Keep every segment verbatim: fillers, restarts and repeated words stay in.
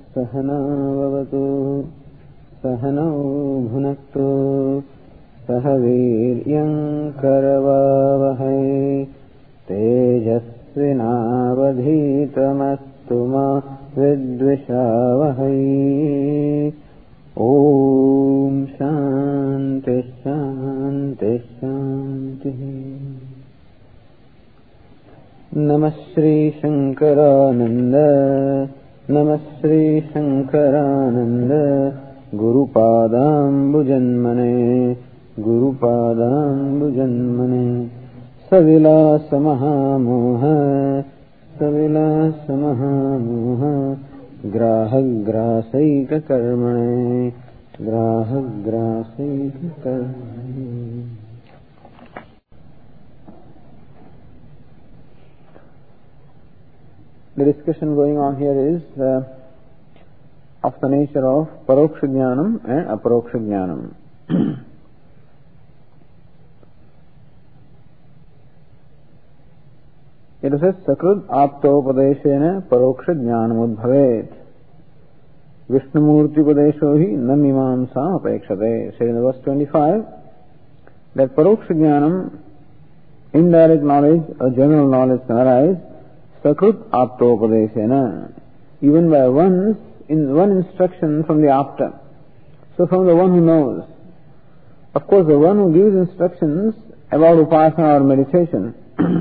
सहना भवतु सहनौ भुनक्तु सह वीर्यं करवावहै तेजस्विनावधीतमस्तु मा विद्विषावहै। ओम शांति शांति शांति। नमः श्री शंकरानंद नमः Shri Shankaranand गुरुपादाम्बुजन्मने गुरुपादाम्बुजन्मने। सविलास महामोह सविलास महामोह ग्राहग्रासैक कर्मणे ग्राहग्रासैक कर्मणे। The discussion going on here is uh, of the nature of Paroksha Jnanam and Aparoksha Jnanam. It says, Sakrud Aptopadeshena Paroksha Jnanam Udbhavet Vishnumurti Padesho hi na mimamsa apekshate. Said in the verse twenty-five that Paroksha Jnanam, indirect knowledge or general knowledge can arise Sakrut Aptopadeshena, even by one's in one instruction from the Apta. So from the one who knows. Of course, the one who gives instructions about upasana or meditation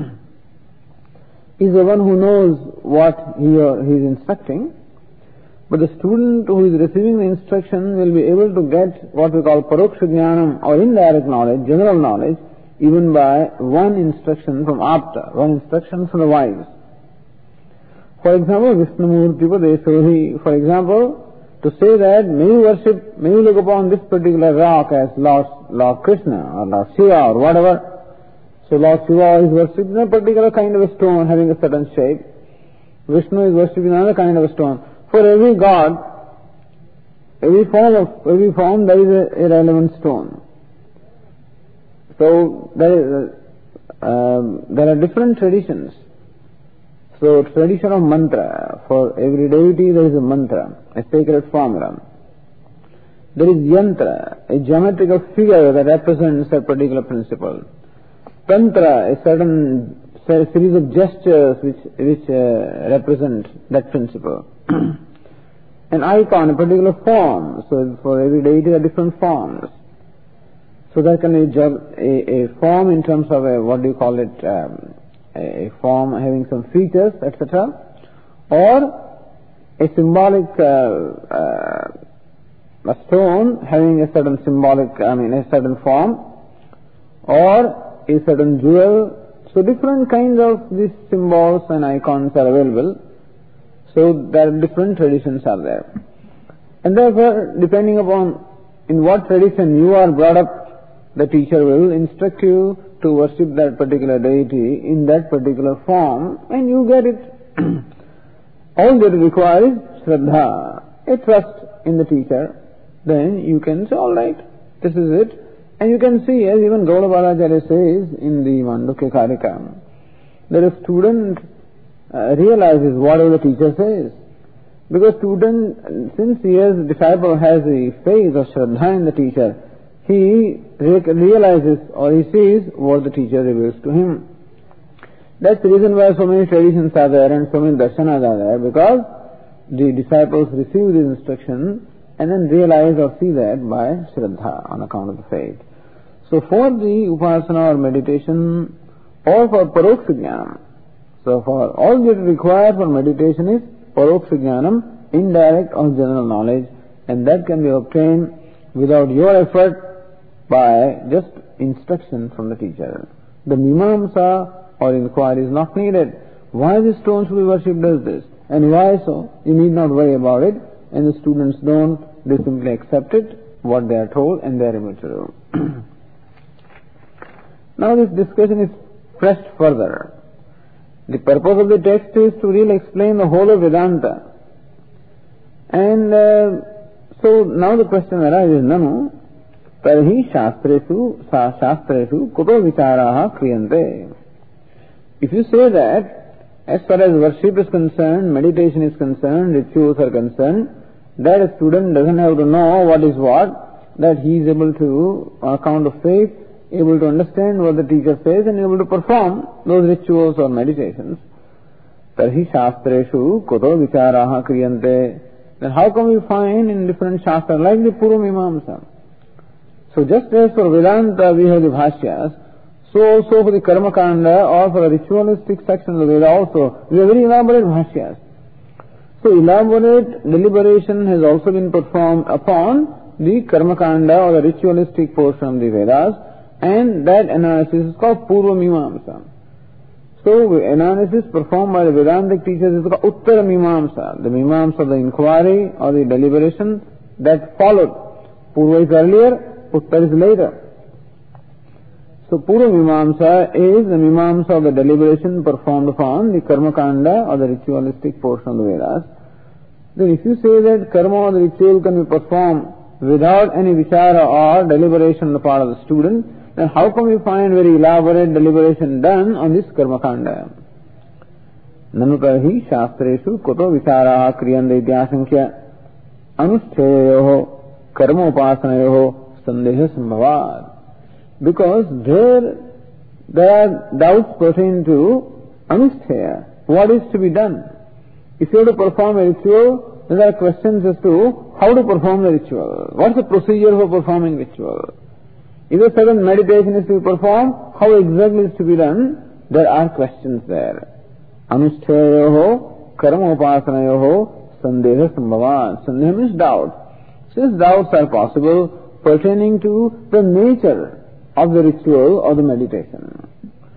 is the one who knows what he or he is instructing, but the student who is receiving the instruction will be able to get what we call Paroksha Jnanam or indirect knowledge, general knowledge, even by one instruction from Apta, one instruction from the wise. For example, Vishnumurti Padesohi, for example, to say that may you worship, may you look upon this particular rock as Lord, Lord Krishna or Lord Shiva or whatever. So Lord Shiva is worshipped in a particular kind of a stone having a certain shape. Vishnu is worshipped in another kind of a stone. For every god, every form of, every form there is a, a relevant stone. So there is, uh, there are different traditions. So tradition of mantra, for every deity there is a mantra, a sacred formula. There is yantra, a geometrical figure that represents a particular principle. Tantra, a certain series of gestures which, which uh, represent that principle. An icon, a particular form. So for every deity there are different forms. So there can be a, a form in terms of a, what do you call it, um, a form having some features, et cetera, or a symbolic uh, uh, a stone having a certain symbolic, I mean, a certain form, or a certain jewel. So different kinds of these symbols and icons are available. So there are different traditions are there, and therefore, depending upon in what tradition you are brought up, the teacher will instruct you to worship that particular deity in that particular form, and you get it. All that it requires is Shraddha, a trust in the teacher. Then you can say, all right, this is it. And you can see, as even Gaudabharacharya says in the Mandukya Karika, that a student uh, realizes whatever the teacher says. Because student, since he has, the disciple has the faith or Shraddha in the teacher, he realizes or he sees what the teacher reveals to him. That's the reason why so many traditions are there and so many darshanas are there, because the disciples receive this instruction and then realize or see that by Shraddha, on account of the faith. So for the upasana or meditation or for Paroksha Jnanam, so for all that is required for meditation is Paroksha Jnanam, indirect or general knowledge, and that can be obtained without your effort, by just instruction from the teacher. The mimamsa or inquiry is not needed. Why this stone should be worshipped as this? And why so? You need not worry about it. And the students don't, they simply accept it, what they are told, and they are able to do. Now this discussion is pressed further. The purpose of the text is to really explain the whole of Vedanta. And uh, so now the question arises, Nanu, Tarhi Shastresu Shastresu Kuto Vicharaha Kriyante. If you say that, as far as worship is concerned, meditation is concerned, rituals are concerned, that a student doesn't have to know what is what, that he is able to, on account of faith, able to understand what the teacher says and able to perform those rituals or meditations. Tarhi shastreshu koto vicharaha kriyante. Then how come we find in different shastras, like the Purvamimamsa? So just as for Vedanta we have the Bhashyas, so also for the Karma Kanda or for a ritualistic section of the Veda also, we have very elaborate Bhashyas. So elaborate deliberation has also been performed upon the Karma Kanda or the ritualistic portion of the Vedas, and that analysis is called Purvamimamsa. So the analysis performed by the Vedantic teachers is called Uttara Mimamsa, the Mimamsa of the inquiry or the deliberation that followed. Purva is earlier, Uttara is later. So Purva Mimamsa is the Mimamsa of the deliberation performed upon the Karma Kanda or the ritualistic portion of the Vedas. Then if you say that Karma or the ritual can be performed without any vichara or deliberation on the part of the student, then how come you find very elaborate deliberation done on this Karma Kanda? Nanu tarhi shastreshu koto vicharaha kriyante idyasankhya anushtheyoho karma upasanayoho sandeha sambhavad. Because there, there are doubts pertaining to anushtheya, what is to be done. If you have to perform a ritual, then there are questions as to how to perform the ritual. What is the procedure for performing ritual? If a certain meditation is to be performed, how exactly is to be done? There are questions there. Anushtheyoho, karma upasanayoho, sandeha sambhavan. Sandeha means doubt. Since doubts are possible pertaining to the nature of the ritual or the meditation.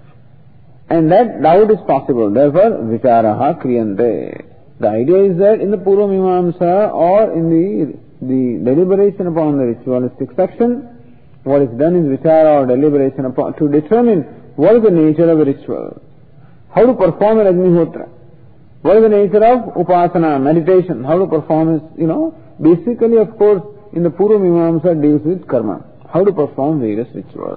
And that doubt is possible. Therefore, vicharaha kriyante. The idea is that in the Purvamimamsa or in the, the deliberation upon the ritualistic section, what is done is vichara or deliberation upon, to determine what is the nature of a ritual. How to perform an Agnihotra. What is the nature of upasana, meditation. How to perform is, you know, basically of course in the Purvamimamsa deals with karma. How to perform various rituals.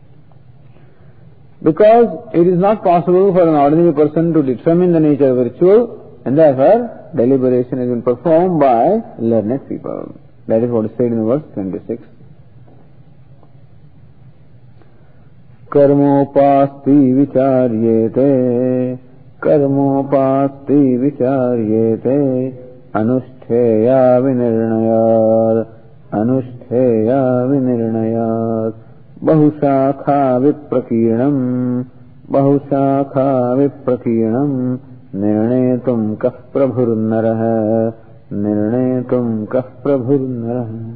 Because it is not possible for an ordinary person to determine the nature of a ritual, and therefore deliberation has been performed by learned people. That is what is said in verse twenty-six. Karmopasti vicharyete, karmopasti vicharyete, anushtheya vinirnayar, anushtheya vinirnayat, bahushakha viprakiranam, bahushakha viprakiranam, nirnetum kah prabhurnarah, nirnetum kah prabhurnarah.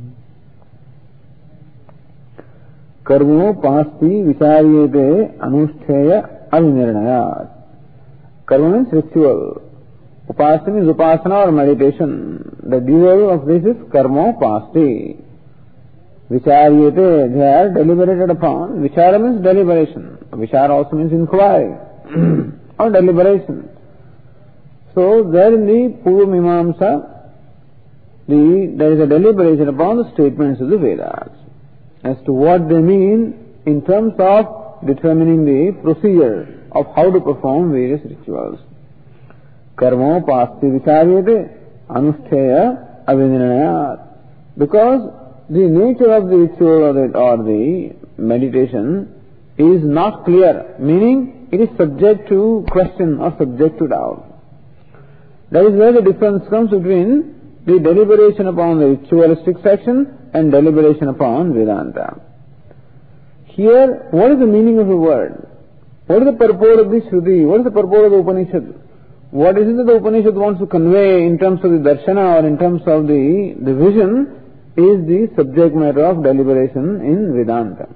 Karmopasti vicharyete anushtheya avinirnayat. Karma means ritual. Upasana means upasana or meditation. The dual of this is karmopasti. Vicharyete, they are deliberated upon. Vichara means deliberation. Vichara also means inquiry or deliberation. So there in the Purvamimamsa, the, there is a deliberation upon the statements of the Vedas as to what they mean in terms of determining the procedure of how to perform various rituals. Karmopasti vicharyete anushtheya avinirnayat. Because the nature of the ritual or the, or the meditation is not clear, meaning it is subject to question or subject to doubt. That is where the difference comes between the deliberation upon the ritualistic section and deliberation upon Vedanta. Here, what is the meaning of the word? What is the purport of the Shruti? What is the purport of the Upanishad? What is it that the Upanishad wants to convey in terms of the darshana or in terms of the, the vision is the subject matter of deliberation in Vedanta.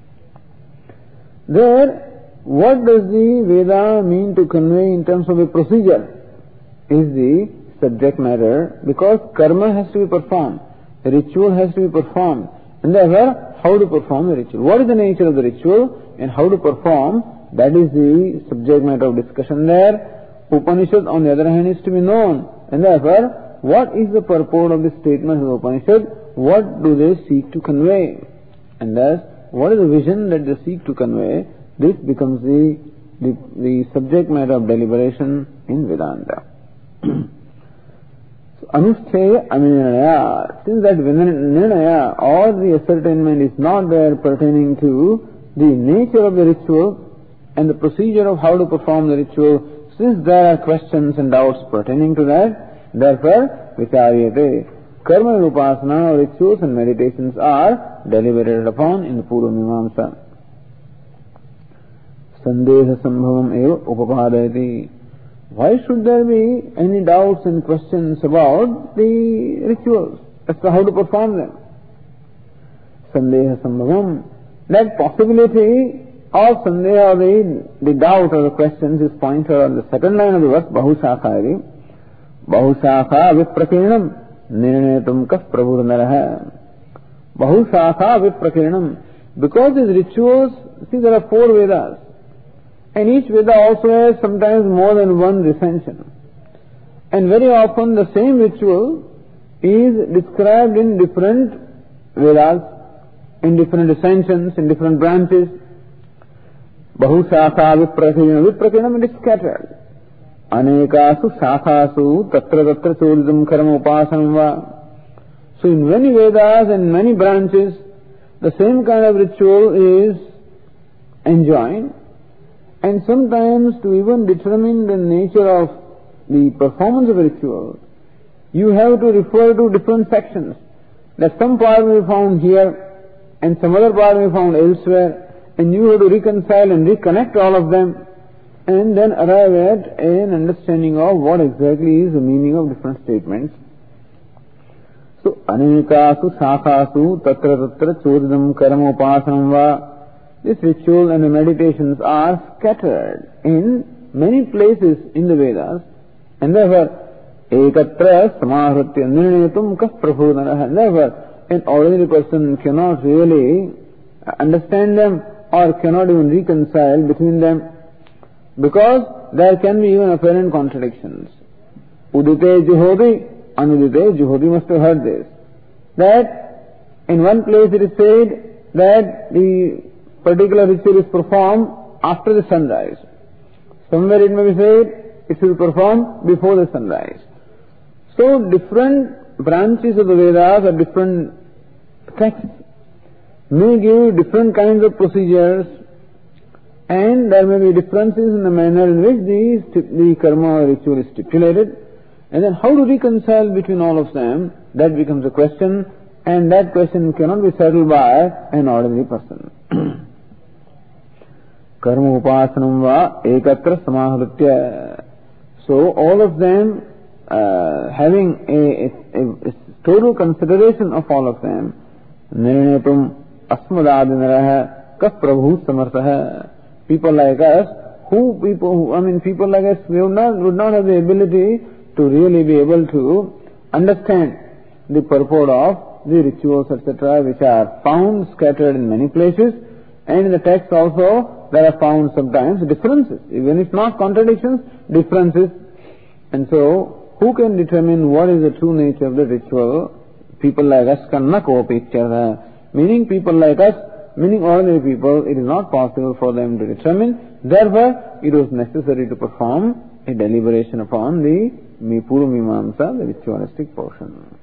There, what does the Veda mean to convey in terms of a procedure is the subject matter, because karma has to be performed, the ritual has to be performed, and therefore how to perform the ritual. What is the nature of the ritual and how to perform, that is the subject matter of discussion there. Upanishad on the other hand is to be known, and therefore what is the purport of the statement of the Upanishad, what do they seek to convey, and thus what is the vision that they seek to convey, this becomes the, the, the subject matter of deliberation in Vedanta. So Anustheya Aminaya, since that Nirnaya or the ascertainment is not there pertaining to the nature of the ritual and the procedure of how to perform the ritual, since there are questions and doubts pertaining to that, therefore, Vicharyate, Karma and Upasana or rituals and meditations are deliberated upon in the Purva Mimamsa. Sandeha Sambhavam eva upapadayati. Why should there be any doubts and questions about the rituals as to how to perform them? Sandeha Sambhavam. That possibility of Sandeha, the, the doubt or the questions is pointed on the second line of the verse, Bahushakha. Bahushakha viprakirinam nirnetum kas prabhurnaraha. Bahushakha viprakirinam. Because these rituals, see there are four Vedas. And each Veda also has sometimes more than one recension. And very often the same ritual is described in different Vedas, in different recensions, in different branches. Bahushakha viprakirinam. Viprakirinam, it is scattered. Anekasu shakhasu tatra tatra chodidam karma upasanam va. So in many Vedas and many branches, the same kind of ritual is enjoined. And sometimes to even determine the nature of the performance of a ritual, you have to refer to different sections. That some part may be found here and some other part may be found elsewhere, and you have to reconcile and reconnect all of them and then arrive at an understanding of what exactly is the meaning of different statements. So, anekasu shakhasu tatra tatra chodidam karma upasanam va. This ritual and the meditations are scattered in many places in the Vedas, and therefore, ekatra samahritya nirnetum kas prabhurnaraha. And therefore, an ordinary person cannot really understand them or cannot even reconcile between them, because there can be even apparent contradictions. Udite juhoti, anudite juhoti, must have heard this. That in one place it is said that the particular ritual is performed after the sunrise. Somewhere it may be said it should be performed before the sunrise. So different branches of the Vedas or different texts may give different kinds of procedures, and there may be differences in the manner in which the, the karma or ritual is stipulated. And then how to reconcile between all of them, that becomes a question, and that question cannot be settled by an ordinary person. Karma upasanam va ekatra samahritya. So all of them, uh, having a, a, a total consideration of all of them, nirnetum asmadadinaraha kas prabhu samarthaha. People like us, who people, who, I mean people like us, we would not, would not have the ability to really be able to understand the purport of the rituals, et cetera, which are found scattered in many places, and in the text also there are found sometimes differences, even if not contradictions, differences. And so, who can determine what is the true nature of the ritual? People like us cannot picture, meaning people like us, meaning ordinary people, it is not possible for them to determine. Therefore, it was necessary to perform a deliberation upon the Purva Mimamsa, the ritualistic portion.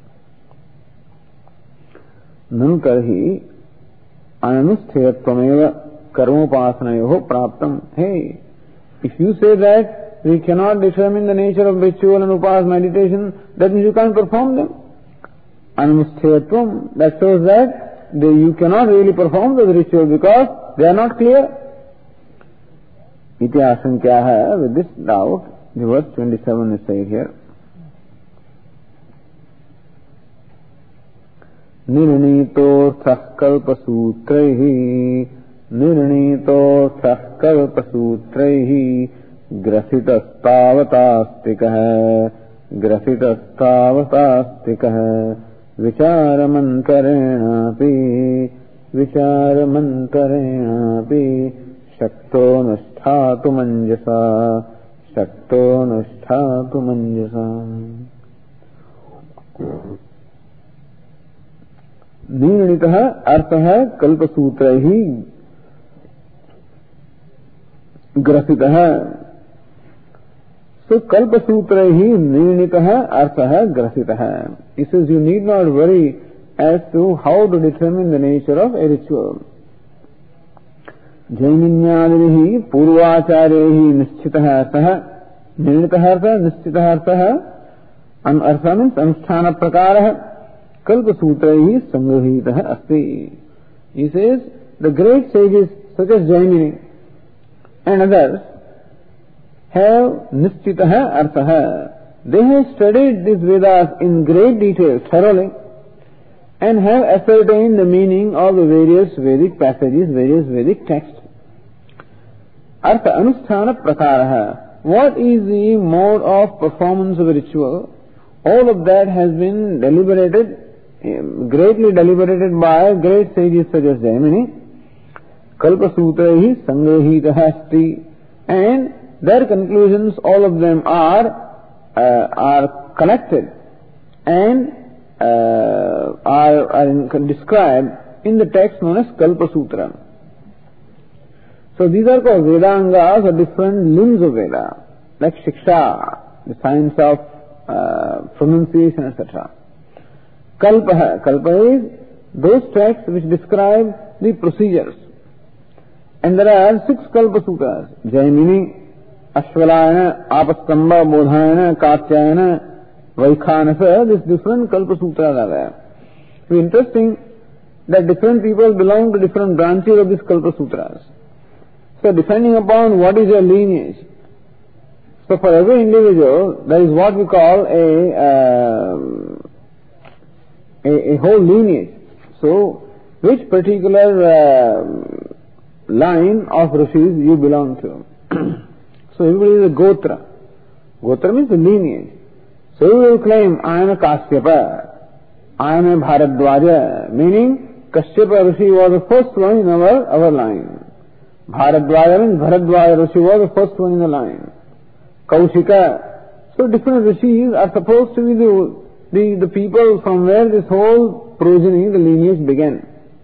Nan karhi ananustheyattvameva karmopasanayoho praptam. Hey, if you say that we cannot determine the nature of ritual and upas meditation, that means you can't perform them. Ananustheyatvam, that shows that they, you cannot really perform the ritual because they are not clear. Iti asankyaha, with this doubt, the verse twenty-seven is said here. Nirnitorthah kalpasutraihi Nirnitorthah kalpasutraihi Grasitastāvatāstikah Grasitastāvatāstikah Vicharamantarenapi Vicharamantarenapi Shakto nusthātu manjasa Shakto nusthātu manjasa. निर्णितः अर्थः कल्पसूत्रैः ग्रसितः. So Kalpa Sutra hi nirnitah arthah grasitah. He says you need not worry as to how to determine the nature of a ritual. Jaininyadihi purvacharehi nischitah arthah. Nirnitah arthah nischitah arthah. An artha means anusthana prakarah. Kalpa Sutra hi sangrahitah asti. He says the great sages such as Jaimini and others have nischitah arthah. They have studied these Vedas in great detail, thoroughly, and have ascertained the meaning of the various Vedic passages, various Vedic texts. Artha anusthana prakarah. What is the mode of performance of a ritual? All of that has been deliberated, greatly deliberated by great sages such as Jaimini. Kalpa Sutra hi sangrahitah asti. And their conclusions, all of them are uh, are collected and uh, are, are in, described in the text known as Kalpa Sutra. So these are called Vedangas, or different limbs of Veda, like Shiksha, the science of uh, pronunciation, et cetera. Kalpa, Kalpa is those texts which describe the procedures. And there are six Kalpa Sutras: Jaimini, Ashvalayana, Apastamba, Bodhayana, Katyayana, Vaikhanasa. These different Kalpa Sutras are there. It's interesting that different people belong to different branches of these Kalpa Sutras. So depending upon what is your lineage. So for every individual, there is what we call a, uh, a, a whole lineage. So which particular uh, line of rishis you belong to. So everybody is a Gotra. Gotra means a lineage. So you will claim, I am a Kashyapa, I am a Bharadwaja, meaning Kashyapa Rishi was the first one in our, our line. Bharadwaja means Bharadwaja Rishi was the first one in the line. Kaushika. So different rishis are supposed to be the, the, the people from where this whole progeny, the lineage began.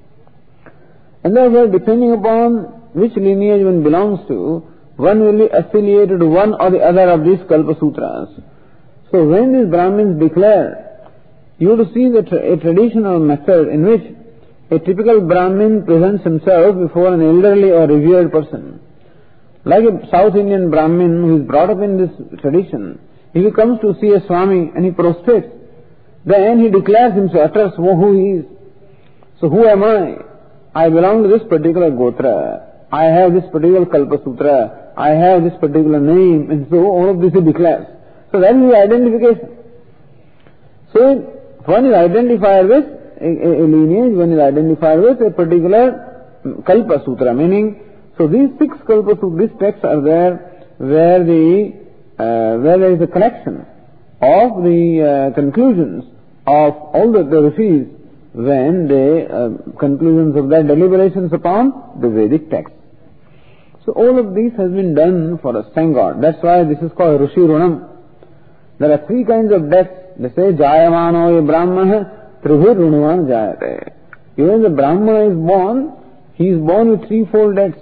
And therefore, depending upon which lineage one belongs to, one will be affiliated to one or the other of these Kalpa Sutras. So when these Brahmins declare, you have to see the tra- a traditional method in which a typical Brahmin presents himself before an elderly or revered person. Like a South Indian Brahmin who is brought up in this tradition, if he comes to see a Swami and he prostrates, then he declares himself, utters who he is. So who am I? I belong to this particular Gotra. I have this particular Kalpa Sutra. I have this particular name. And so all of this he declares. So that is the identification. So one is identified with a, a, a lineage, one is identified with a particular Kalpa Sutra. Meaning, so these six Kalpa Sutras, these texts are there where the uh, where there is a collection of the uh, conclusions of all the, the rishis when the uh, conclusions of their deliberations upon the Vedic text. So all of this has been done for us, thank God. That's why this is called Rishi Runam. There are three kinds of deaths. They say, Jayamano ye Brahmana Tribhir Runavan Jayate. Even the Brahmana is born, he is born with threefold deaths.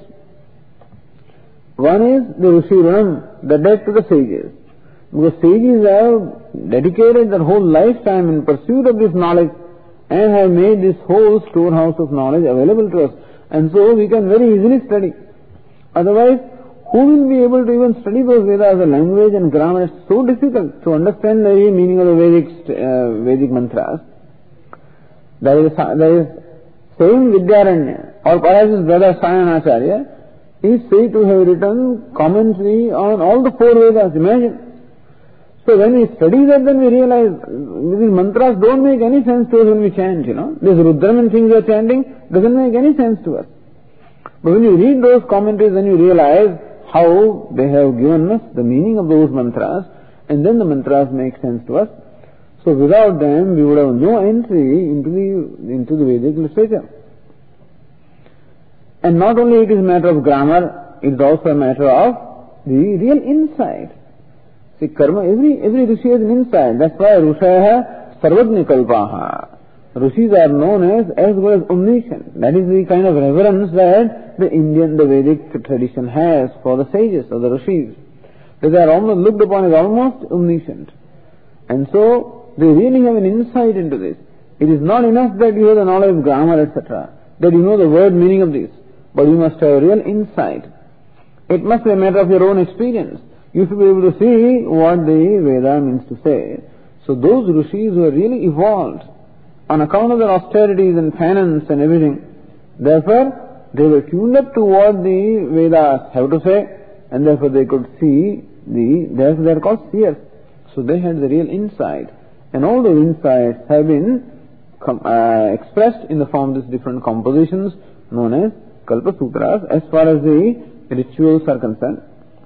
One is the Rishi Runam, the death to the sages. Because sages have dedicated their whole lifetime in pursuit of this knowledge and have made this whole storehouse of knowledge available to us. And so we can very easily study. Otherwise, who will be able to even study those Vedas as a language and grammar? It's so difficult to understand the meaning of the Vedic, uh, Vedic mantras. There is, there is same Vidyaranya, or perhaps his brother Sayanacharya, is said to have written commentary on all the four Vedas. Imagine. So when we study that, then we realize these mantras don't make any sense to us when we chant, you know. This Rudraman things we are chanting doesn't make any sense to us. But when you read those commentaries, then you realize how they have given us the meaning of those mantras, and then the mantras make sense to us. So without them, we would have no entry into the into the Vedic literature. And not only it is a matter of grammar, it is also a matter of the real insight. See, karma, every every rishi has an insight. That's why Rushaya Sarvajna Kalpaha. Rishis are known as as well as omniscient. That is the kind of reverence that the Indian, the Vedic tradition has for the sages or the rishis. that they are almost looked upon as almost omniscient. And so, they really have an insight into this. It is not enough that you have the knowledge of grammar, et cetera, that you know the word meaning of this, but you must have real insight. It must be a matter of your own experience. You should be able to see what the Veda means to say. So those rishis were really evolved on account of their austerities and penance and everything. Therefore, they were tuned up to what the Vedas have to say, and therefore they could see the, therefore they are called seers. So they had the real insight. And all those insights have been com- uh, expressed in the form of these different compositions known as Kalpa Sutras as far as the rituals are concerned.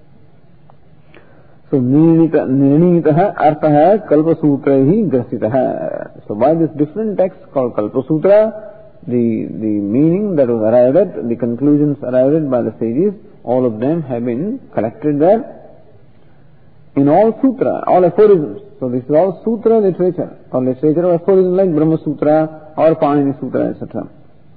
So, Nirnitaha Artaha Kalpa Sutrahi Grasitaha. So, by this different text called Kalpa Sutra, the, the meaning that was arrived at, the conclusions arrived at by the sages, all of them have been collected there in all sutra, all aphorisms. So, this is all sutra literature, or literature of aphorisms like Brahma Sutra or Panini Sutra, et cetera.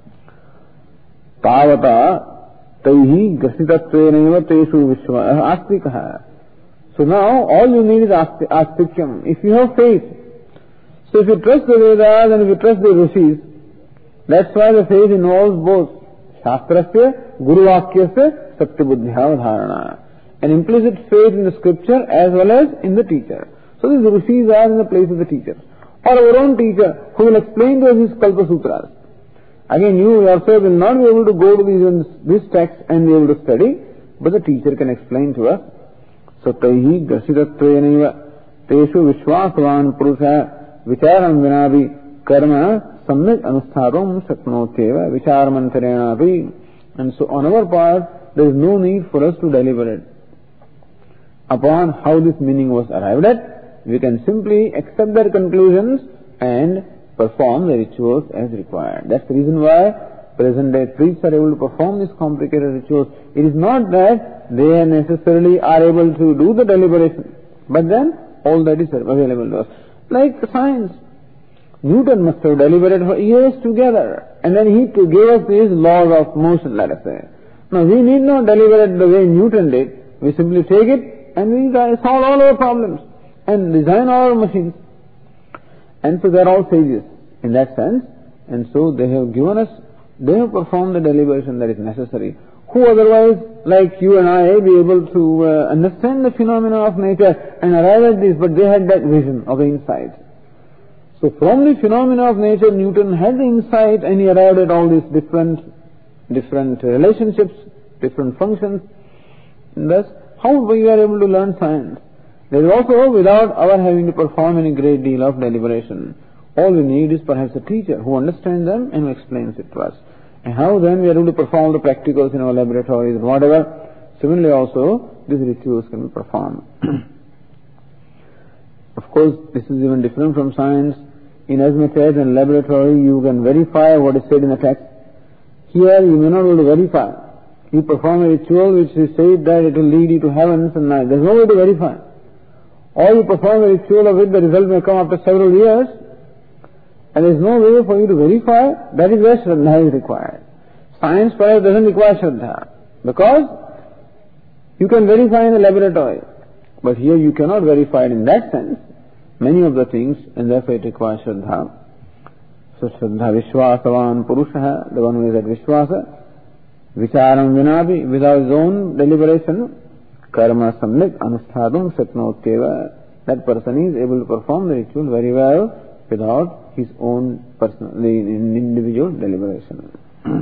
Tavata Taihi Grasitatveneva Teshu Vishwa Astikaha. So now, all you need is astikyam. If you have faith, so if you trust the Vedas and if you trust the Rishis, that's why the faith involves both Shastrasya, Guru Vakyasya, Satyabuddhya Dharana. An implicit faith in the scripture as well as in the teacher. So these Rishis are in the place of the teacher. Or our own teacher who will explain to us his Kalpa Sutras. Again, you yourself will not be able to go to these, this text and be able to study, but the teacher can explain to us. So, taihi grasitatveneva teshu vishwasavan purusha vicharam vinavi karma samyak anusthatum shaknotyeva vicharmantarenavi. And so, on our part, there is no need for us to deliberate upon how this meaning was arrived at. We can simply accept their conclusions and perform the rituals as required. That's the reason why present day priests are able to perform these complicated rituals. It is not that they necessarily are able to do the deliberation, but then all that is available to us. Like science. Newton must have deliberated for years together, and then he gave us his laws of motion, let us say. Now we need not deliberate the way Newton did. We simply take it and we solve all our problems and design our machines. And so they are all sages in that sense, and so they have given us, they have performed the deliberation that is necessary. Who otherwise, like you and I, be able to uh, understand the phenomena of nature and arrive at this, but they had that vision of the insight. So from the phenomena of nature, Newton had the insight and he arrived at all these different, different relationships, different functions. And thus, how we are able to learn science? There is also without our having to perform any great deal of deliberation. All we need is perhaps a teacher who understands them and who explains it to us. And how then we are able to perform the practicals in our laboratories and whatever. Similarly also, these rituals can be performed. Of course, this is even different from science. In as much as in laboratory you can verify what is said in the text. Here you may not be able to verify. You perform a ritual which is said that it will lead you to heavens and night. There is no way to verify. Or you perform a ritual of it, the result may come after several years, and there is no way for you to verify. That is where Shraddha is required. Science perhaps doesn't require Shraddha, because you can verify in the laboratory. But here you cannot verify it in that sense, many of the things, and therefore it requires Shraddha. So Shraddha Vishwasavan Purusha, the one who is at Vishwasa, Vicharam Vinabi, without his own deliberation, Karma Samlik Anusthadum Satnotyeva, that person is able to perform the ritual very well without his own personal, the individual deliberation.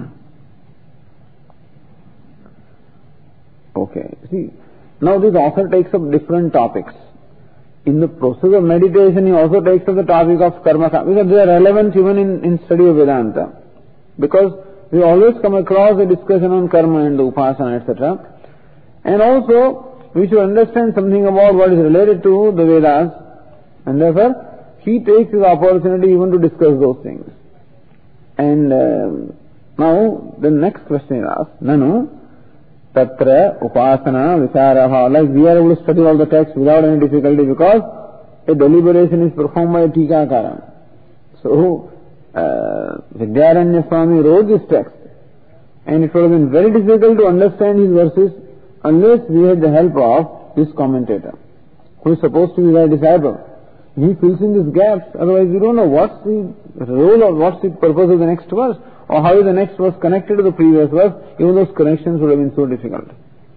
Okay, see, now this author takes up different topics. In the process of meditation, he also takes up the topic of karma, because they are relevant even in, in study of Vedanta. Because we always come across a discussion on karma and the upasana, et cetera. And also, we should understand something about what is related to the Vedas, and therefore, he takes his opportunity even to discuss those things. And uh, now, the next question is asked, Nanu, Tatra, Upasana, Vichara, like we are able to study all the texts without any difficulty because a deliberation is performed by a Tikakara. So, uh, Vidyaranya Swami wrote this text, and it would have been very difficult to understand his verses unless we had the help of this commentator, who is supposed to be thy disciple. He fills in these gaps, otherwise you don't know what's the role or what's the purpose of the next verse, or how is the next verse connected to the previous verse. Even those connections would have been so difficult.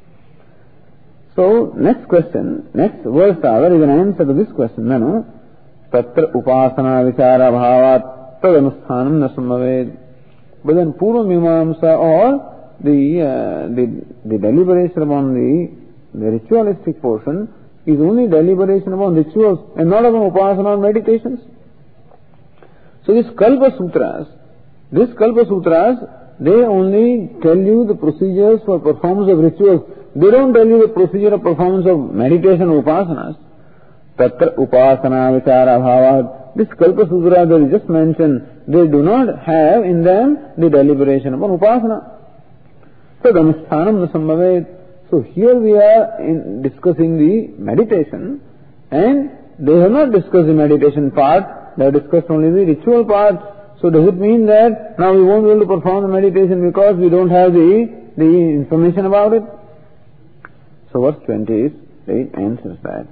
So, next question, next verse rather is an answer to this question. Nanu, tatra upasana vichara bhavat tadanusthanam na samaved. But then Purva Mimamsa, or the, uh, the, the deliberation upon the, the ritualistic portion, is only deliberation upon rituals and not upon upasana or meditations. So these Kalpa Sutras, these Kalpa Sutras, they only tell you the procedures for performance of rituals. They don't tell you the procedure of performance of meditation or upasanas. Tatra upasana vichara bhavat. This Kalpa Sutra that is just mentioned, they do not have in them the deliberation upon upasana. So dhamasthanam nasambhavet. So here we are in discussing the meditation, and they have not discussed the meditation part, they have discussed only the ritual part. So does it mean that now we won't be able to perform the meditation because we don't have the, the information about it? So verse twenty-eight answers that.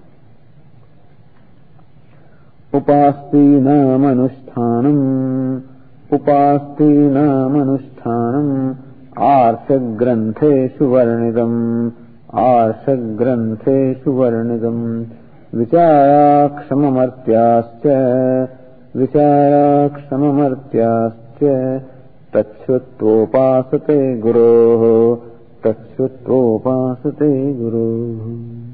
Upasti nam anushtanam, upasti nam anushtanam, Arsha granthe suvarnidam, Arsha granthe suvarnidam, Vichara ksamamartyascha, Vichara ksamamartyascha, Tachsvatvopasate guroho, Tachsvatvopasate guroho.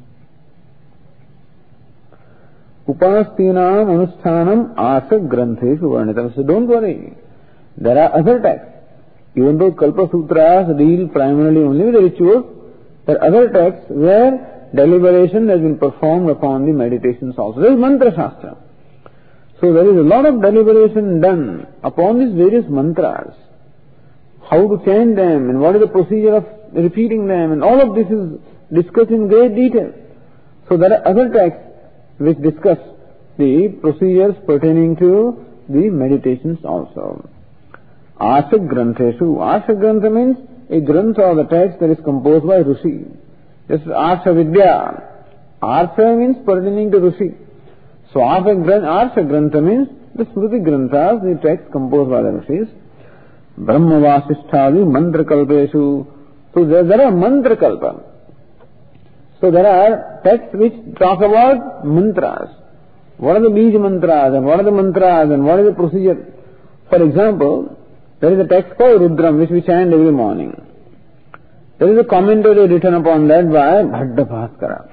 Upastinam anusthanam Arsha granthe suvarnidam. So don't worry, there are other texts. Even though Kalpa Sutras deal primarily only with the rituals, there are other texts where deliberation has been performed upon the meditations also. There is Mantra Shastra. So there is a lot of deliberation done upon these various mantras. How to chant them and what is the procedure of repeating them, and all of this is discussed in great detail. So there are other texts which discuss the procedures pertaining to the meditations also. Asha Grantheshu. Asha Grantha means a Grantha or the text that is composed by Rishi. This is Asha Vidya. Asha means pertaining to Rishi. So Asha Grantha means the Smriti Granthas, the text composed by the Rishis. Brahma Vasishthavi Mantra Kalpeshu. So there, there are Mantra Kalpa. So there are texts which talk about mantras. What are the Bij mantras and what are the mantras and what is the procedure? For example, there is a text called Rudram which we chant every morning. There is a commentary written upon that by Bhadda Bhaskara.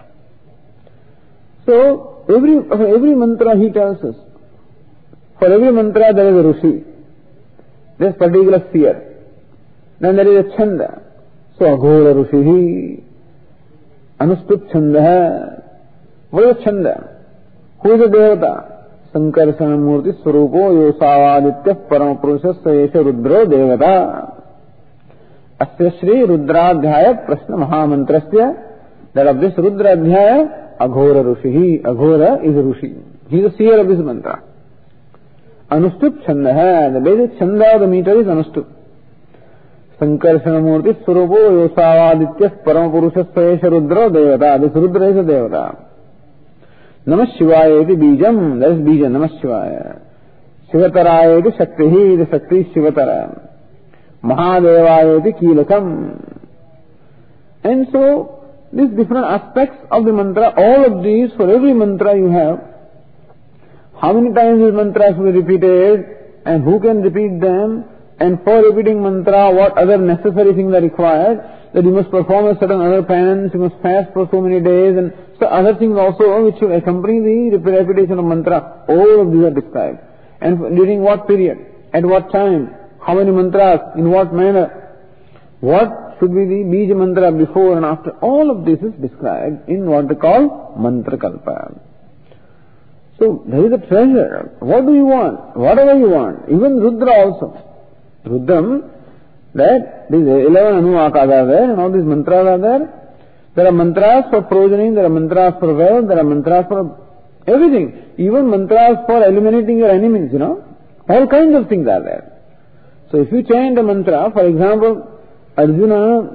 So every, for every mantra he tells us. For every mantra there is a Rishi. There is particular seer. Then there is a Chanda. So Aghora Rishihi. Anustup Chanda. What is a Chanda? Who is a Devata? Sankarsana Murti Swarupo Yosavaditya Paramapurusha Sayesha Rudro Devata. Asya Shri Rudradhyaya Prashna Mahamantrasya. That of this Rudradhyaya, Aghora Rishihi. Aghora is a Rishi. He is the seer of this mantra. Anustup Chanda. The basic Chanda of the meter is Anustup. Sankarsana Murti Swarupo Yosavaditya Paramapurusha Sayesha Rudro Devata. This Rudra is a Devata. Namah Shivaya iti Bijam, that is Bija, Namah Shivaya. Shivataraya iti Shaktihi, the Shakti is Shivatara. Mahadevaya iti Kilakam. And so, these different aspects of the mantra, all of these, for every mantra you have, how many times these mantras will be repeated, and who can repeat them, and for repeating mantra, what other necessary things are required, that you must perform a certain other penance, you must fast for so many days, and so other things also which will accompany the repetition of mantra. All of these are described. And during what period, at what time, how many mantras, in what manner, what should be the Bija mantra before and after. All of this is described in what they call Mantra Kalpa. So there is a treasure. What do you want? Whatever you want. Even Rudra also. Rudram, that these eleven Anuvakas are there and all these mantras are there. There are mantras for progeny, there are mantras for wealth, there are mantras for everything. Even mantras for eliminating your enemies, you know. All kinds of things are there. So if you chant a mantra, for example, Arjuna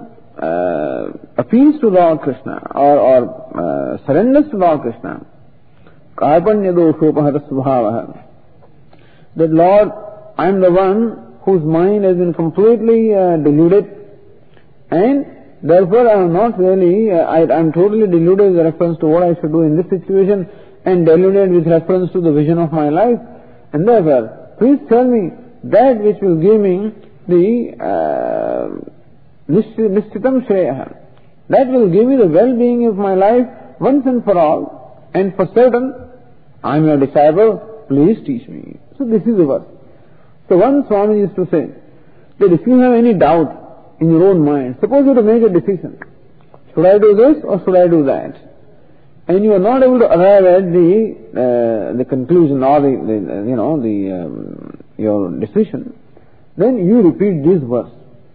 uh, appeals to Lord Krishna or, or uh, surrenders to Lord Krishna, karpanya doshopahata svabhavaha, that Lord, I am the one whose mind has been completely uh, deluded, and therefore I am not really, uh, I am totally deluded with reference to what I should do in this situation, and deluded with reference to the vision of my life, and therefore, please tell me that which will give me the uh, nishchitam shreyaha, that will give me the well-being of my life once and for all, and for certain, I am your disciple, please teach me. So this is the verse. So one Swami used to say that if you have any doubt in your own mind, suppose you have to make a decision, should I do this or should I do that? And you are not able to arrive at the uh, the conclusion or the, the you know the um, your decision, then you repeat this verse.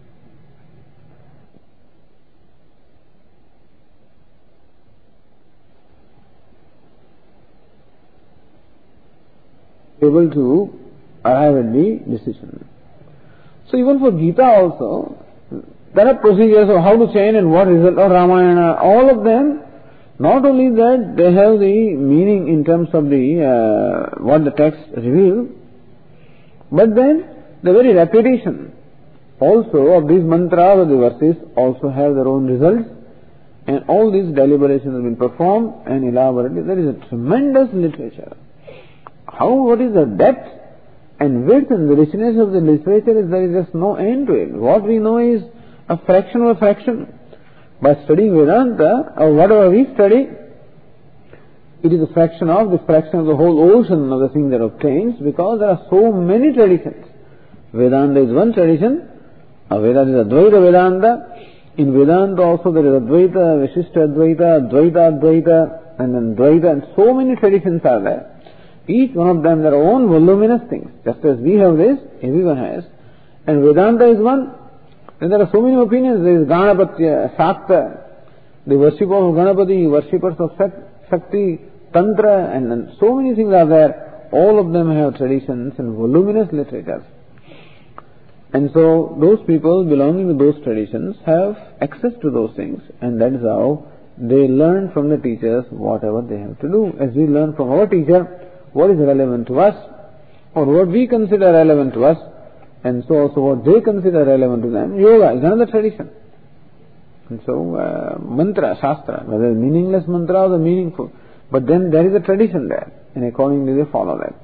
Able to arrive at the decision. So even for Gita also, there are procedures of how to chant and what result of Ramayana. All of them, not only that they have the meaning in terms of the uh, what the text reveals, but then the very repetition also of these mantras or the verses also have their own results, and all these deliberations have been performed and elaborated. There is a tremendous literature. How, what is the depth and width and the richness of the literature is there is just no end to it. What we know is a fraction of a fraction. By studying Vedanta, or whatever we study, it is a fraction of the fraction of the whole ocean of the thing that obtains, because there are so many traditions. Vedanta is one tradition, Vedanta is Advaita Vedanta. In Vedanta also there is Advaita, Vishishta Advaita, Advaita Advaita, and then Dvaita, and so many traditions are there. Each one of them their own voluminous things. Just as we have this, everyone has. And Vedanta is one. And there are so many opinions. There is Ganapatya, Shakta, the worship of Ganapati, worshippers of Shakti, Tantra, and, and so many things are there. All of them have traditions and voluminous literatures. And so those people belonging to those traditions have access to those things, and that is how they learn from the teachers whatever they have to do. As we learn from our teacher what is relevant to us, or what we consider relevant to us, and so also what they consider relevant to them. Yoga is another tradition. And so uh, mantra, shastra, whether meaningless mantra or the meaningful, but then there is a tradition there, and accordingly they follow that.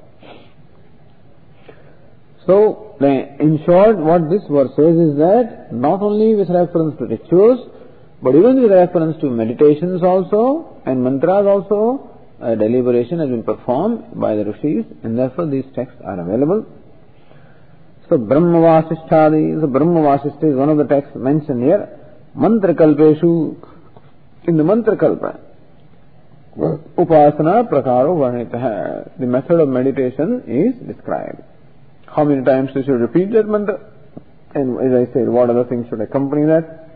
So, in short, what this verse says is that not only with reference to rituals, but even with reference to meditations also, and mantras also, a deliberation has been performed by the rishis, and therefore these texts are available. So, Brahma Vasisthadi, so Brahma Vasishtha is one of the texts mentioned here. Mantra Kalpeshu, in the Mantra Kalpa, Upasana Prakaro Varnitaha, the method of meditation is described. How many times you should repeat that mantra? And as I said, what other things should accompany that?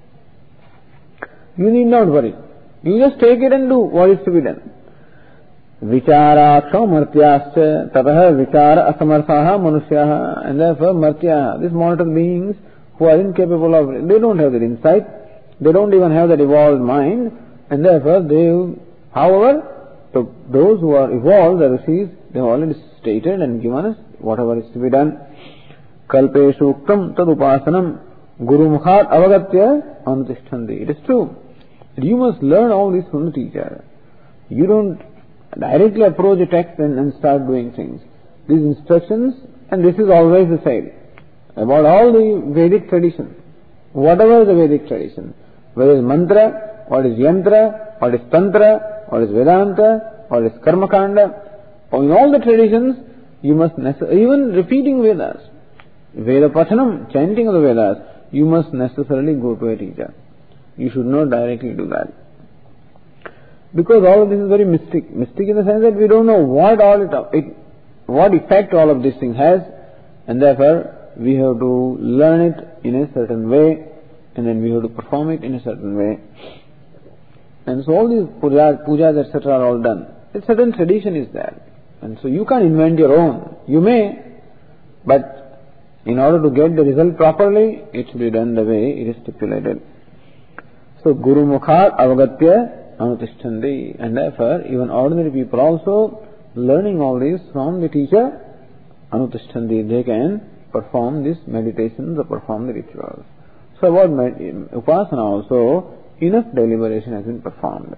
You need not worry. You just take it and do what is to be done. Vicharaksha martyascha tataha vichara asamarthaha manusyaha, and therefore martyaha, these mortal beings who are incapable of, they don't have that insight, they don't even have that evolved mind, and therefore they, however, to those who are evolved, the rishis, they have already stated and given us whatever is to be done. Kalpeshu uktam tad upasanam guru mukhat avagatya anutishthandi. It is true. You must learn all this from the teacher. You don't directly approach a text and, and start doing things. These instructions, and this is always the same about all the Vedic tradition, whatever the Vedic tradition, whether it is mantra, what is yantra, what is tantra, what is Vedanta, what is karmakanda, or in all the traditions, you must necessarily, even repeating Vedas, Veda Pachanam, chanting of the Vedas, you must necessarily go to a teacher. You should not directly do that. Because all of this is very mystic. Mystic in the sense that we don't know what all it, it what effect all of these things has, and therefore we have to learn it in a certain way, and then we have to perform it in a certain way. And so all these pujas, pujas et cetera are all done. A certain tradition is there. And so you can't invent your own. You may, but in order to get the result properly, it should be done the way it is stipulated. So Guru Mukhat Avagatya Anutishtandi. And therefore, even ordinary people also learning all this from the teacher Anutishtandi. They can perform these meditations or perform the rituals. So about Upasana also, enough deliberation has been performed.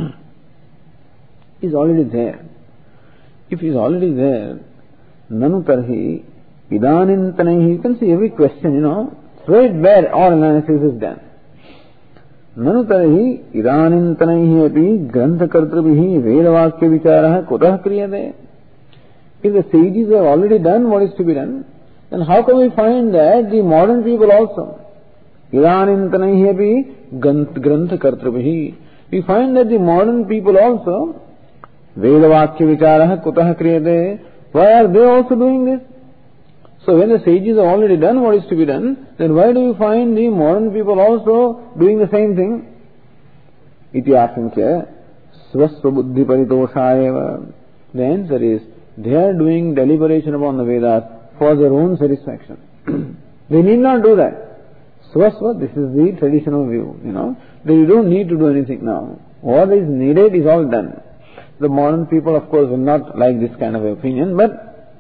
Is already there. If he is already there, Nanu Tarhi, Idanintanahi, you can see every question, you know, straight where all analysis is done. Nanu Tarhi, Idanintanahi api, Granthakartrabihi, Vedavakya Vicharaha, Kutah Kriyade. If the sages have already done what is to be done, then how can we find that the modern people also, Idanintanahi api, Granthakartrabihi, we find that the modern people also, Vedavakya Vicharaha Kutah Kriyate, why are they also doing this? So when the sages have already done what is to be done, then why do you find the modern people also doing the same thing? Iti asankya swasva buddhi paritoshayeva. The answer is, they are doing deliberation upon the Vedas for their own satisfaction. They need not do that. Swasva, this is the traditional view, you know. They don't need to do anything now. What is needed is all done. The modern people, of course, will not like this kind of opinion, but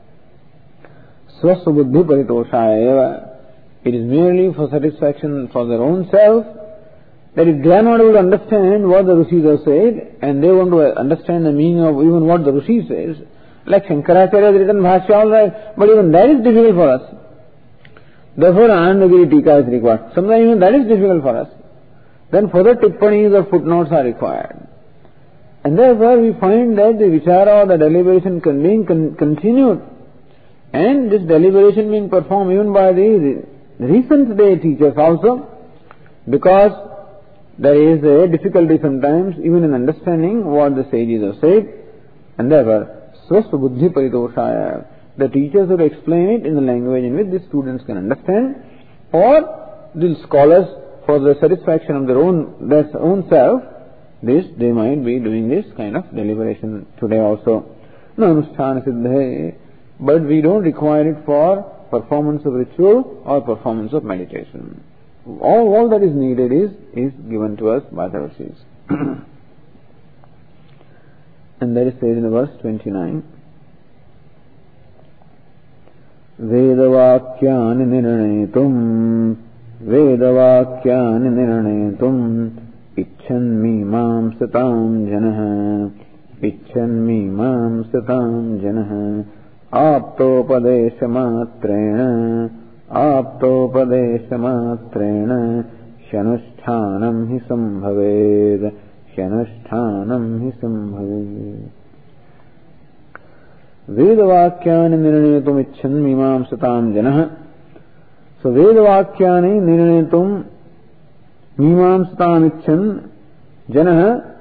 swasva buddhi paritoshayeva, it is merely for satisfaction for their own self, that if they are not able to understand what the Rishis have said, and they want to understand the meaning of even what the Rishi says, like Shankaracharya has written Bhashya, all right, but even that is difficult for us. Therefore, Anandagiri Tika is required. Sometimes even that is difficult for us. Then further tippanis or footnotes are required. And therefore we find that the vichara or the deliberation can being con- continued, and this deliberation being performed even by the, the recent day teachers also, because there is a difficulty sometimes even in understanding what the sages have said, and therefore swasva buddhi paritoshaya, the teachers will explain it in the language in which the students can understand, or the scholars for the satisfaction of their own their own self. This, they might be doing this kind of deliberation today also. No anusthana siddhe, but we don't require it for performance of ritual or performance of meditation. All, all that is needed is, is given to us by the Rishis. And that is said in the verse twenty-nine. Vedavakyani nirnetum, Vedavakyani nirnetum, Icchanmi mam satam janah, Icchanmi mam satam janah, Aptopadesha matrena, Aptopadesha matrena, Shanushtanam hi sambhaved, Shanushtanam hi sambhaved. Vedavakyani nirnetum icchanmi mam satam janah. So Vedavakyani nirnetum Mimamsatam Janah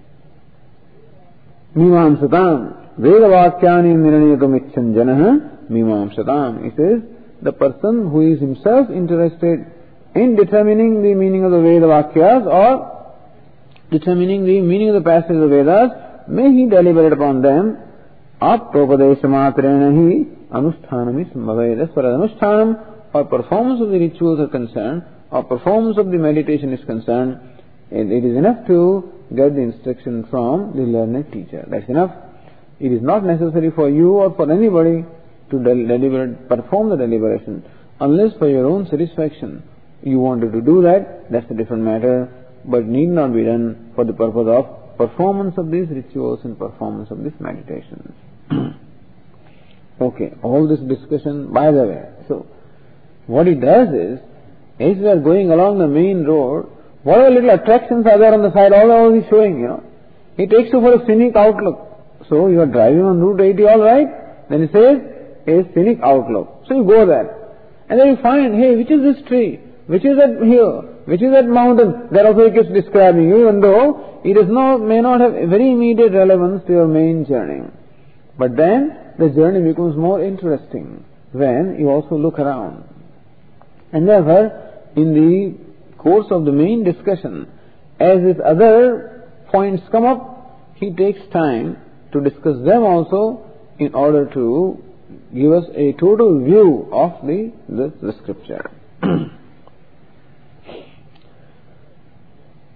Mimamsatam. Vedavakyani nirnayatum icchan Janah Mimamsatam. He says, the person who is himself interested in determining the meaning of the Vedavakyas or determining the meaning of the passage of the Vedas, may he deliberate upon them. Aptopadesha matrena hi anusthanam sambhave. As far as anusthanam or performance of the rituals are concerned, or performance of the meditation is concerned, it, it is enough to get the instruction from the learned teacher. That's enough. It is not necessary for you or for anybody to del- deliberate, perform the deliberation. Unless for your own satisfaction you wanted to do that, that's a different matter, but need not be done for the purpose of performance of these rituals and performance of these meditations. Okay, all this discussion, by the way. So, what it does is, as we are going along the main road, whatever little attractions are there on the side, all all he's showing, you know. He takes you for a scenic outlook. So you are driving on Route eighty, all right? Then he says, a scenic outlook. So you go there. And then you find, hey, which is this tree? Which is that hill? Which is that mountain? That also he keeps describing you, even though it is not, may not have very immediate relevance to your main journey. But then the journey becomes more interesting when you also look around. And therefore, in the course of the main discussion, as his other points come up, he takes time to discuss them also in order to give us a total view of the, the, the scripture.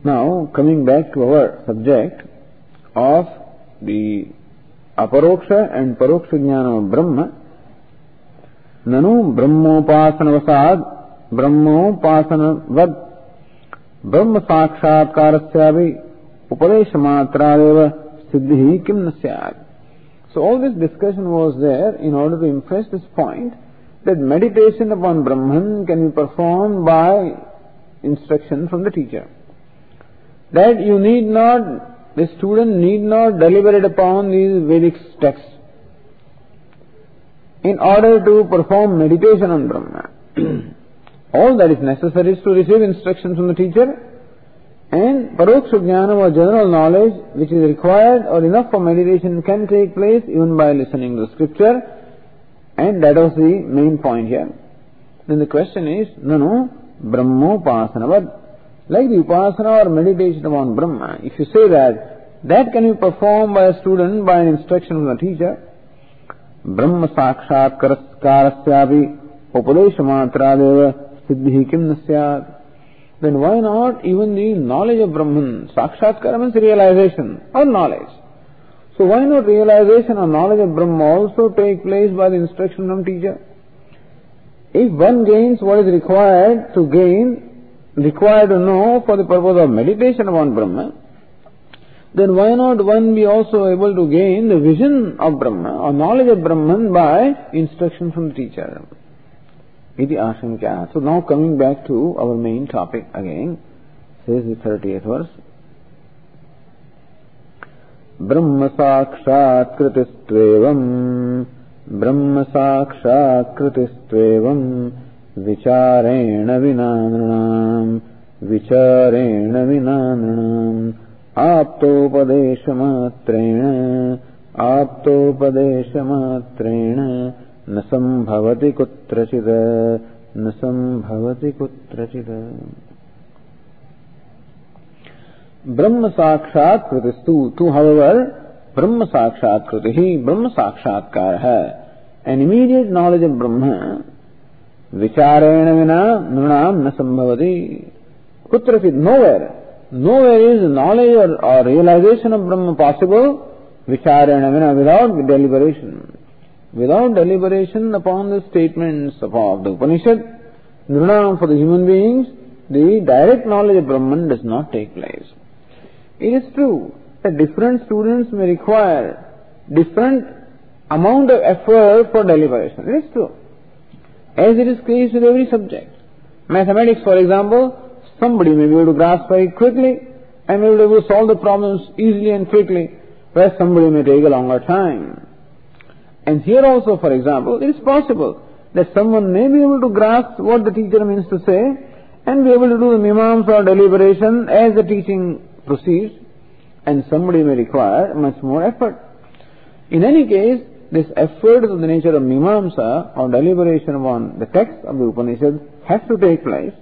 Now, coming back to our subject of the aparoksha and paroksha jnana of Brahma, nanu brahmopasanavasad brahmopasanavad brahma sakshatkarasyavi upadeshamatrādeva siddhi kim na syāt. So all this discussion was there in order to impress this point that meditation upon Brahman can be performed by instruction from the teacher. That you need not, the student need not deliberate upon these Vedic texts in order to perform meditation on Brahma. All that is necessary is to receive instruction from the teacher, and paroksha jnana or general knowledge which is required or enough for meditation can take place even by listening to scripture, and that was the main point here. Then the question is, no, no, brahmopasanavad. Like the upasana or meditation upon Brahma, if you say that, that can be performed by a student by an instruction from the teacher, Brahma sakshat karasyavi upadeshamatrādeva siddhi kim na syāt. Then why not even the knowledge of Brahman? Sakshatkara means realization or knowledge. So why not realization or knowledge of Brahma also take place by the instruction from teacher? If one gains what is required to gain, required to know for the purpose of meditation upon Brahma, then why not one be also able to gain the vision of Brahma or knowledge of Brahman by instruction from the teacher? Iti ashankya. So now coming back to our main topic again, says the thirtieth verse. Brahma sakshat kritishtvevam Brahma sakshat kritishtvevam Vicharena vinanranam Vicharena vinanranam Aptopadeshamatrena Aptopadeshamatrena Nasambhavati kutrachida Nasambhavati kutrachida. Brahma sakshat kritistu. Tu, however, Brahma sakshat kritihi, Brahma sakshatkar hai, an immediate knowledge of Brahma, vicharena vina nunam nasambhavati kutrachid. Nowhere, nowhere is knowledge or, or realization of Brahma possible, vicharena vina, without deliberation. Without deliberation upon the statements of the Upanishad, nirnam, for the human beings, the direct knowledge of Brahman does not take place. It is true that different students may require different amount of effort for deliberation. It is true. As it is case with every subject. Mathematics, for example, somebody may be able to grasp very quickly and may be able to solve the problems easily and quickly, whereas somebody may take a longer time. And here also, for example, it is possible that someone may be able to grasp what the teacher means to say and be able to do the mimamsa or deliberation as the teaching proceeds, and somebody may require much more effort. In any case, this effort of the nature of mimamsa or deliberation upon the text of the Upanishad has to take place.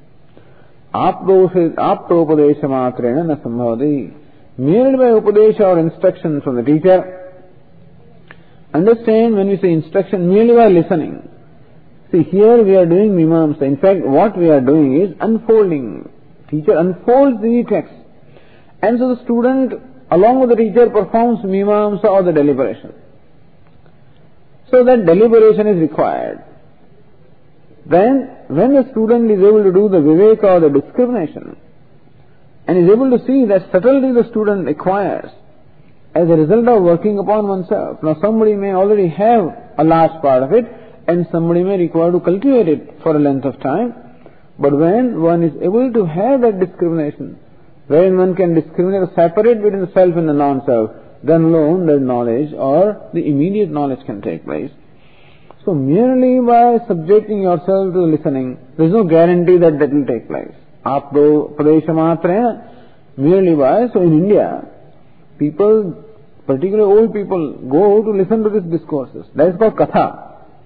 Aptopadesha matrena na sambhavati. Merely by upadesha or instruction from the teacher. Understand, when we say instruction, merely by listening. See, here we are doing mimamsa. In fact, what we are doing is unfolding. Teacher unfolds the text. And so the student, along with the teacher, performs mimamsa or the deliberation. So that deliberation is required. Then, when the student is able to do the viveka or the discrimination, and is able to see that subtlety the student acquires, as a result of working upon oneself. Now somebody may already have a large part of it, and somebody may require to cultivate it for a length of time. But when one is able to have that discrimination, when one can discriminate or separate between the self and the non-self, then alone the knowledge or the immediate knowledge can take place. So merely by subjecting yourself to listening, there is no guarantee that that will take place. Apdo padesha matrena, merely by, so in India, people, particularly old people, go to listen to these discourses. That is called katha.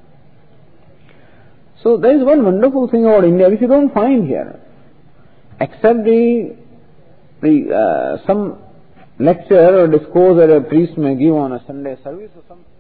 So there is one wonderful thing about India which you don't find here. Except the, the uh, some lecture or discourse that a priest may give on a Sunday service or some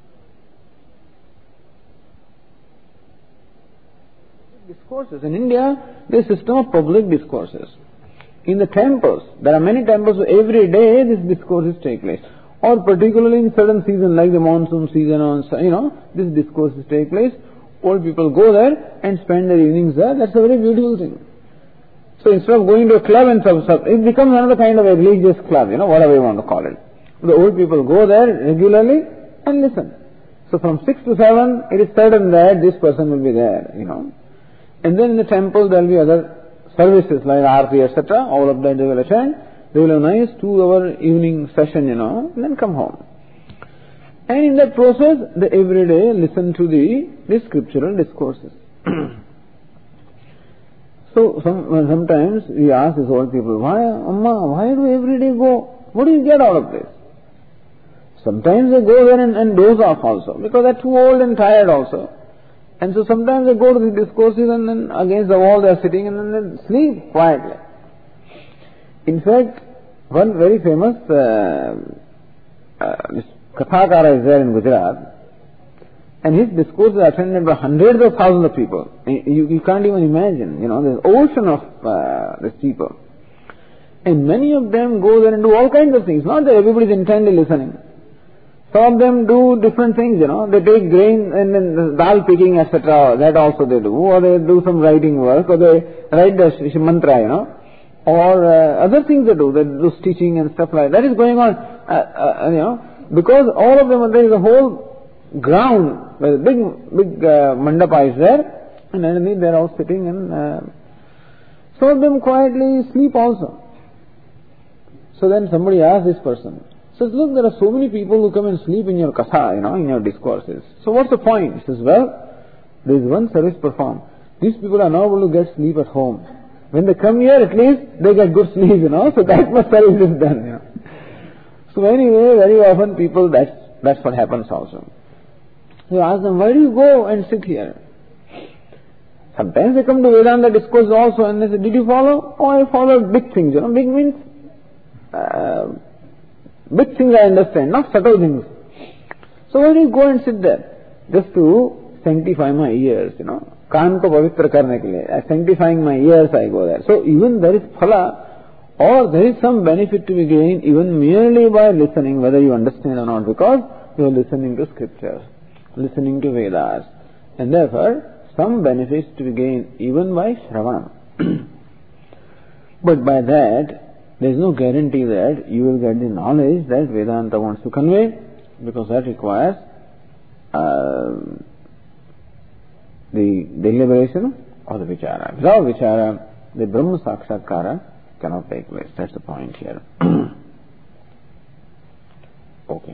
discourses. In India, there is a system of public discourses. In the temples, there are many temples, so every day these discourses take place. Or particularly in certain season, like the monsoon season, or you know, these discourses take place. Old people go there and spend their evenings there. That's a very beautiful thing. So instead of going to a club and stuff, it becomes another kind of a religious club, you know, whatever you want to call it. The old people go there regularly and listen. So from six to seven, it is certain that this person will be there, you know. And then in the temple there will be other services like Aarti, et cetera. All of that they will attend. They will have a nice two-hour evening session, you know, and then come home. And in that process, they every day listen to the, the scriptural discourses. So some, sometimes we ask these old people, why, Amma, why do you every day go? What do you get out of this? Sometimes they go there and, and doze off also, because they're too old and tired also. And so sometimes they go to the discourses and then against the wall they are sitting and then they sleep quietly. In fact, one very famous uh, uh, this Kathakara is there in Gujarat, and his discourses are attended by hundreds of thousands of people. You, you can't even imagine, you know, there's an ocean of uh, these people. And many of them go there and do all kinds of things, not that everybody is intently listening. Some of them do different things, you know. They take grain and then dal picking, et cetera. That also they do. Or they do some writing work, or they write the mantra, you know. Or uh, other things they do. They do stitching and stuff like that. That is going on, uh, uh, you know. Because all of them, there is a whole ground where the big, big uh, mandapa is there. And underneath they are all sitting and uh, some of them quietly sleep also. So then somebody asked this person, says, look, there are so many people who come and sleep in your katha, you know, in your discourses. So what's the point? He says, well, there is one service performed. These people are not able to get sleep at home. When they come here, at least they get good sleep, you know, so that much service is done, you know. So anyway, very often people, that's, that's what happens also. You ask them, why do you go and sit here? Sometimes they come to Vedanta discourse also and they say, did you follow? Oh, I followed big things, you know. Big means uh, big things I understand, not subtle things. So why do you go and sit there? Just to sanctify my ears, you know. Kaan ko pavitra karne ke liye. Sanctifying my ears I go there. So even there is phala, or there is some benefit to be gained even merely by listening, whether you understand or not, because you are listening to scriptures, listening to Vedas. And therefore, some benefits to be gained even by Shravanam. But by that, there is no guarantee that you will get the knowledge that Vedanta wants to convey, because that requires uh, the deliberation or the vichara. Without vichara, the Brahma Sakshatkara cannot take place. That's the point here. Okay.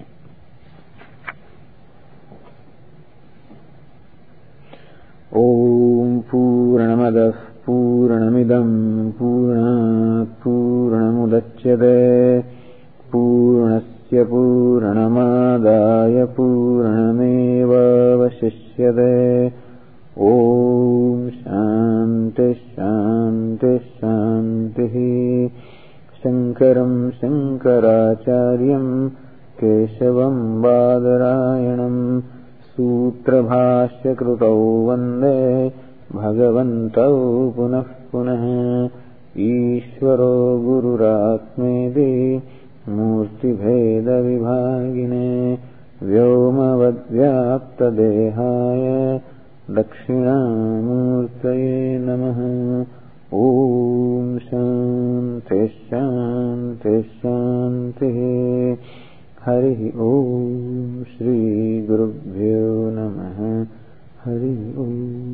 Om Purnamadah Purnamidam Purnat Purnamudachyate Purnasya Purnamadaya Purnameva Vashishyate. Om Shanti Shanti Shanti. Shankaram Shankaracharyam Keshavam Badarayanam Sutra Bhashya Krutau Vande Bhagavantau Punah Punah. Ishvaro Gururatmedi Murti Bheda Vibhagine Vyomavadvyapta Dehaya Dakshinamurtaye Namaha. Om Shanti Shanti Shanti. Hari Om Shri Gurubhyo Namaha. Hari Om.